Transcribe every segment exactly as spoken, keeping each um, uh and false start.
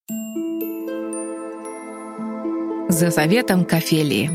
За советом к Офелии.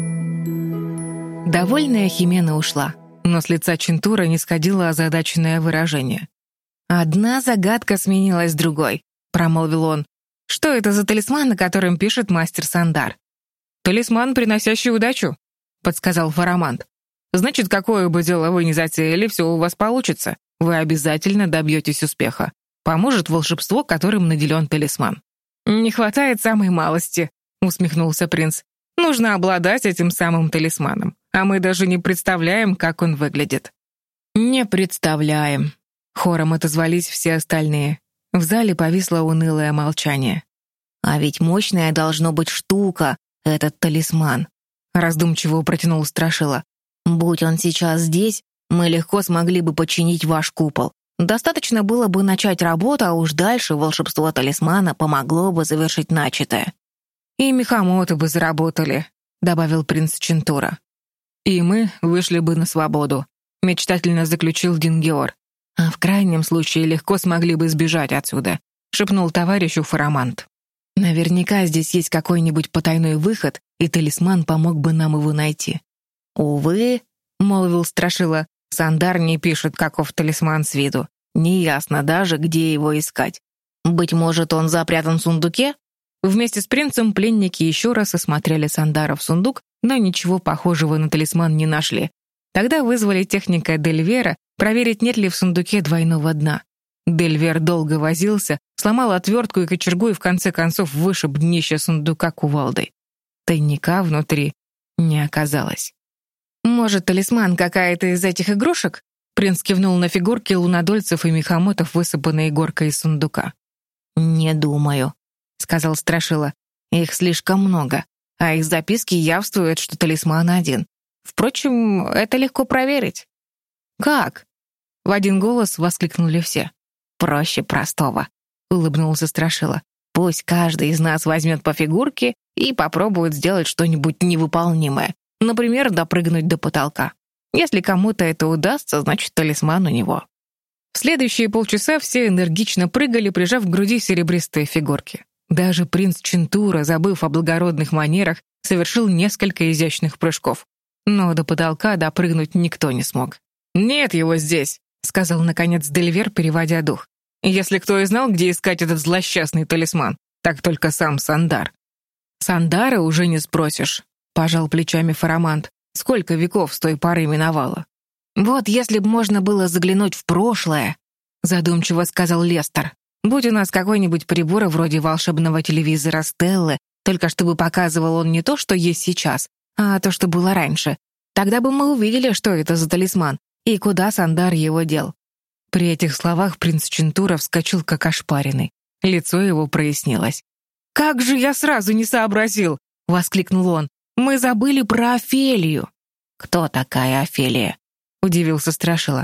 Довольная Химена ушла, но с лица Чинтура не сходило озадаченное выражение. «Одна загадка сменилась другой», — промолвил он. «Что это за талисман, на котором пишет мастер Сандар?» «Талисман, приносящий удачу», — подсказал Фарамант. «Значит, какое бы дело вы ни затеяли, все у вас получится. Вы обязательно добьетесь успеха. Поможет волшебство, которым наделен талисман». «Не хватает самой малости», — усмехнулся принц. «Нужно обладать этим самым талисманом, а мы даже не представляем, как он выглядит». «Не представляем», — хором отозвались все остальные. В зале повисло унылое молчание. «А ведь мощная должно быть штука, этот талисман», — раздумчиво протянул Страшила. «Будь он сейчас здесь, мы легко смогли бы починить ваш купол. Достаточно было бы начать работу, а уж дальше волшебство талисмана помогло бы завершить начатое». «И мехамоты бы заработали», — добавил принц Чинтура. «И мы вышли бы на свободу», — мечтательно заключил Дингеор. «А в крайнем случае легко смогли бы сбежать отсюда», — шепнул товарищу Фарамант. «Наверняка здесь есть какой-нибудь потайной выход, и талисман помог бы нам его найти». «Увы», — молвил Страшила, — «Сандар не пишет, каков талисман с виду. Неясно даже, где его искать. Быть может, он запрятан в сундуке?» Вместе с принцем пленники еще раз осмотрели Сандара в сундук, но ничего похожего на талисман не нашли. Тогда вызвали техника Дельвера проверить, нет ли в сундуке двойного дна. Дельвер долго возился, сломал отвертку и кочергу и в конце концов вышиб днище сундука кувалдой. Тайника внутри не оказалось. «Может, талисман какая-то из этих игрушек?» Принц кивнул на фигурки лунодольцев и мехамотов, высыпанные горкой из сундука. «Не думаю», — сказал Страшила. «Их слишком много, а их записки явствуют, что талисман один. Впрочем, это легко проверить». «Как?» — в один голос воскликнули все. «Проще простого», — улыбнулся Страшила. «Пусть каждый из нас возьмет по фигурке и попробует сделать что-нибудь невыполнимое. Например, допрыгнуть до потолка. Если кому-то это удастся, значит, талисман у него». В следующие полчаса все энергично прыгали, прижав к груди серебристые фигурки. Даже принц Чинтура, забыв о благородных манерах, совершил несколько изящных прыжков. Но до потолка допрыгнуть никто не смог. «Нет его здесь», — сказал, наконец, Дельвер, переводя дух. «Если кто и знал, где искать этот злосчастный талисман, так только сам Сандар». «Сандара уже не спросишь», — пожал плечами Фарамант. «Сколько веков с той поры миновало?» «Вот если бы можно было заглянуть в прошлое», — задумчиво сказал Лестер. «Будь у нас какой-нибудь прибор вроде волшебного телевизора Стеллы, только чтобы показывал он не то, что есть сейчас, а то, что было раньше. Тогда бы мы увидели, что это за талисман и куда Сандар его дел». При этих словах принц Чинтура вскочил как ошпаренный. Лицо его прояснилось. «Как же я сразу не сообразил!» — воскликнул он. «Мы забыли про Офелию». «Кто такая Офелия?» — удивился Страшила.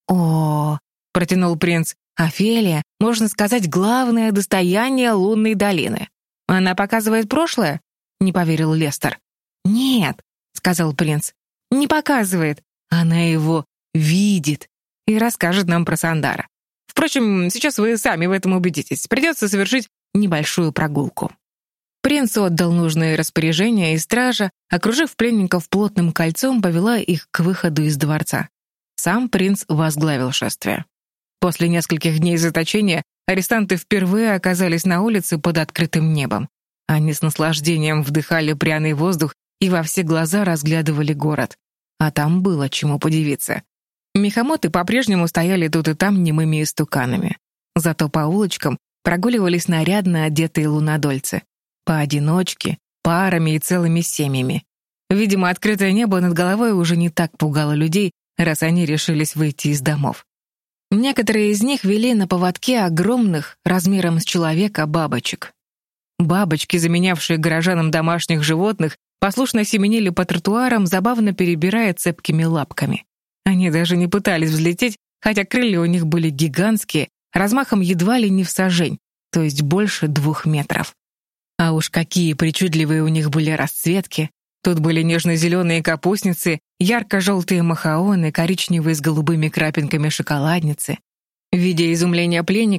«О, — протянул принц, — Офелия, можно сказать, главное достояние лунной долины. Она показывает прошлое?» — не поверил Лестер. «Нет, — сказал принц, — не показывает. Она его видит и расскажет нам про Сандара. Впрочем, сейчас вы сами в этом убедитесь. Придется совершить небольшую прогулку». Принц отдал нужные распоряжения, и стража, окружив пленников плотным кольцом, повела их к выходу из дворца. Сам принц возглавил шествие. После нескольких дней заточения арестанты впервые оказались на улице под открытым небом. Они с наслаждением вдыхали пряный воздух и во все глаза разглядывали город. А там было чему подивиться. Мехамоты по-прежнему стояли тут и там немыми истуканами. Зато по улочкам прогуливались нарядно одетые лунодольцы. Поодиночке, парами и целыми семьями. Видимо, открытое небо над головой уже не так пугало людей, раз они решились выйти из домов. Некоторые из них вели на поводке огромных, размером с человека, бабочек. Бабочки, заменявшие горожанам домашних животных, послушно семенили по тротуарам, забавно перебирая цепкими лапками. Они даже не пытались взлететь, хотя крылья у них были гигантские, размахом едва ли не в сажень, то есть больше двух метров. А уж какие причудливые у них были расцветки. Тут были нежно-зеленые капустницы, ярко-желтые махаоны, коричневые с голубыми крапинками шоколадницы. Видя изумление пленников,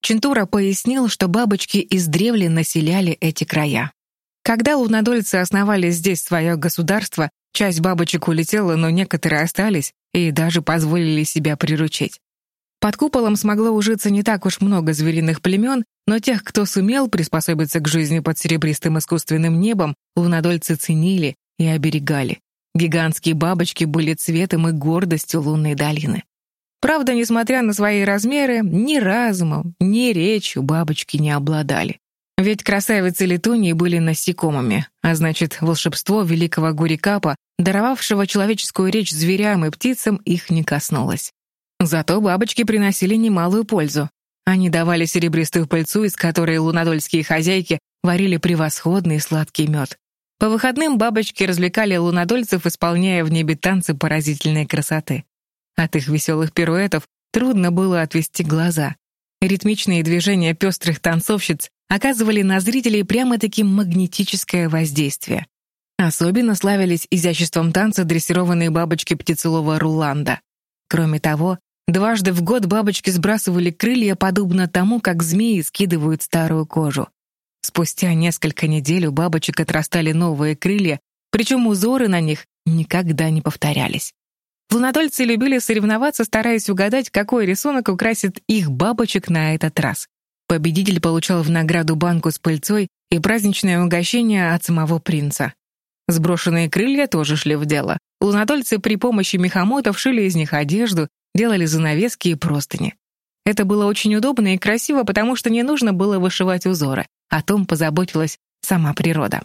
Чинтура пояснил, что бабочки издревле населяли эти края. Когда лунодольцы основали здесь свое государство, часть бабочек улетела, но некоторые остались и даже позволили себя приручить. Под куполом смогло ужиться не так уж много звериных племен, но тех, кто сумел приспособиться к жизни под серебристым искусственным небом, лунодольцы ценили и оберегали. Гигантские бабочки были цветом и гордостью лунной долины. Правда, несмотря на свои размеры, ни разумом, ни речью бабочки не обладали. Ведь красавицы Летунии были насекомыми, а значит, волшебство великого Гурикапа, даровавшего человеческую речь зверям и птицам, их не коснулось. Зато бабочки приносили немалую пользу. Они давали серебристую пыльцу, из которой лунодольские хозяйки варили превосходный сладкий мед. По выходным бабочки развлекали лунодольцев, исполняя в небе танцы поразительной красоты. От их веселых пируэтов трудно было отвести глаза. Ритмичные движения пестрых танцовщиц оказывали на зрителей прямо-таки магнетическое воздействие. Особенно славились изяществом танца дрессированные бабочки птицелова Руланда. Кроме того, дважды в год бабочки сбрасывали крылья, подобно тому, как змеи скидывают старую кожу. Спустя несколько недель у бабочек отрастали новые крылья, причем узоры на них никогда не повторялись. Лунодольцы любили соревноваться, стараясь угадать, какой рисунок украсит их бабочек на этот раз. Победитель получал в награду банку с пыльцой и праздничное угощение от самого принца. Сброшенные крылья тоже шли в дело. Лунодольцы при помощи мехомотов шили из них одежду, делали занавески и простыни. Это было очень удобно и красиво, потому что не нужно было вышивать узоры. О том позаботилась сама природа.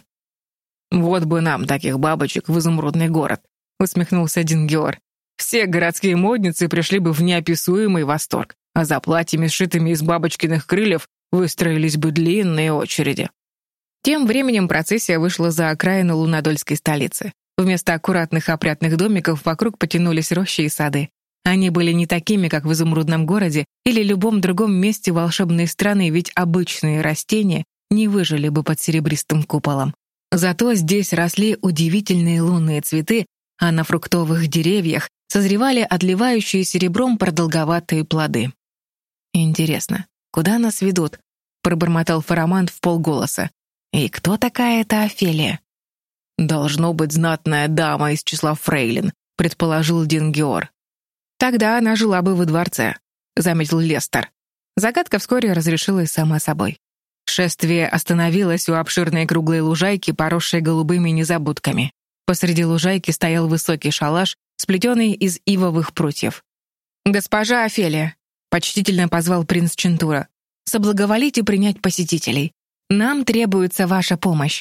«Вот бы нам таких бабочек в изумрудный город», — усмехнулся Дингиор. «Все городские модницы пришли бы в неописуемый восторг, а за платьями, сшитыми из бабочкиных крыльев, выстроились бы длинные очереди». Тем временем процессия вышла за окраину лунодольской столицы. Вместо аккуратных опрятных домиков вокруг потянулись рощи и сады. Они были не такими, как в изумрудном городе или любом другом месте волшебной страны, ведь обычные растения не выжили бы под серебристым куполом. Зато здесь росли удивительные лунные цветы, а на фруктовых деревьях созревали отливающие серебром продолговатые плоды. «Интересно, куда нас ведут?» — пробормотал Фарамант вполголоса. «И кто такая эта Офелия?» «Должно быть знатная дама из числа фрейлин», — предположил Дингиор. «Тогда она жила бы во дворце», — заметил Лестер. Загадка вскоре разрешилась сама собой. Шествие остановилось у обширной круглой лужайки, поросшей голубыми незабудками. Посреди лужайки стоял высокий шалаш, сплетенный из ивовых прутьев. «Госпожа Офелия», — почтительно позвал принц Чинтура, — «соблаговолите принять посетителей. Нам требуется ваша помощь».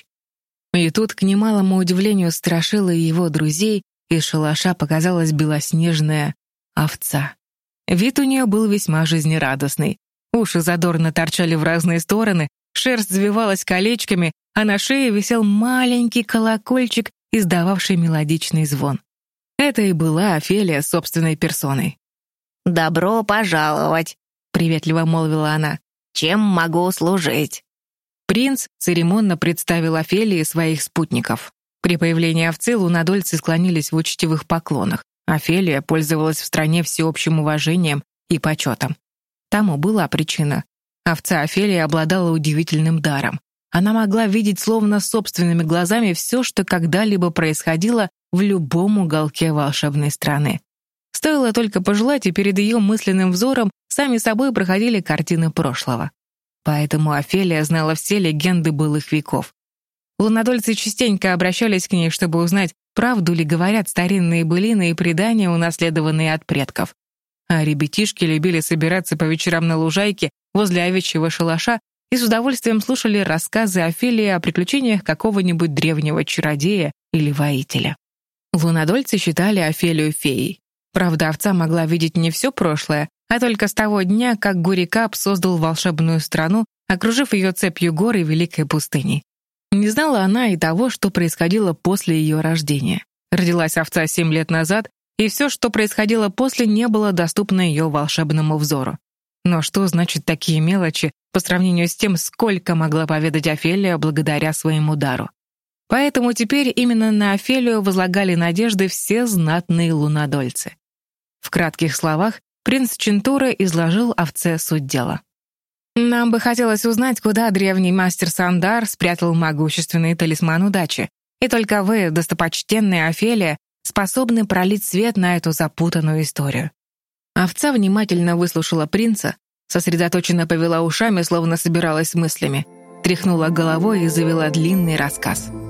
И тут, к немалому удивлению Страшила и его друзей, из шалаша показалась белоснежная овца. Вид у нее был весьма жизнерадостный. Уши задорно торчали в разные стороны, шерсть завивалась колечками, а на шее висел маленький колокольчик, издававший мелодичный звон. Это и была Офелия собственной персоной. «Добро пожаловать», — приветливо молвила она. «Чем могу служить?» Принц церемонно представил Офелии своих спутников. При появлении овцы лунодольцы склонились в учтивых поклонах. Офелия пользовалась в стране всеобщим уважением и почетом. Тому была причина. Овца Офелия обладала удивительным даром. Она могла видеть словно собственными глазами все, что когда-либо происходило в любом уголке волшебной страны. Стоило только пожелать, и перед ее мысленным взором сами собой проходили картины прошлого. Поэтому Офелия знала все легенды былых веков. Лунодольцы частенько обращались к ней, чтобы узнать, правду ли говорят старинные былины и предания, унаследованные от предков. А ребятишки любили собираться по вечерам на лужайке возле овечьего шалаша и с удовольствием слушали рассказы Офелии о приключениях какого-нибудь древнего чародея или воителя. Лунодольцы считали Офелию феей. Правда, овца могла видеть не все прошлое, а только с того дня, как Гурикап создал волшебную страну, окружив ее цепью гор и великой пустыней. Не знала она и того, что происходило после ее рождения. Родилась овца семь лет назад, и все, что происходило после, не было доступно ее волшебному взору. Но что значит такие мелочи по сравнению с тем, сколько могла поведать Офелия благодаря своему дару? Поэтому теперь именно на Офелию возлагали надежды все знатные лунодольцы. В кратких словах принц Чинтура изложил овце суть дела. Нам бы хотелось узнать, куда древний мастер Сандар спрятал могущественный талисман удачи. И только вы, достопочтенная Офелия, способны пролить свет на эту запутанную историю». Овца внимательно выслушала принца, сосредоточенно повела ушами, словно собиралась с мыслями, тряхнула головой и завела длинный рассказ.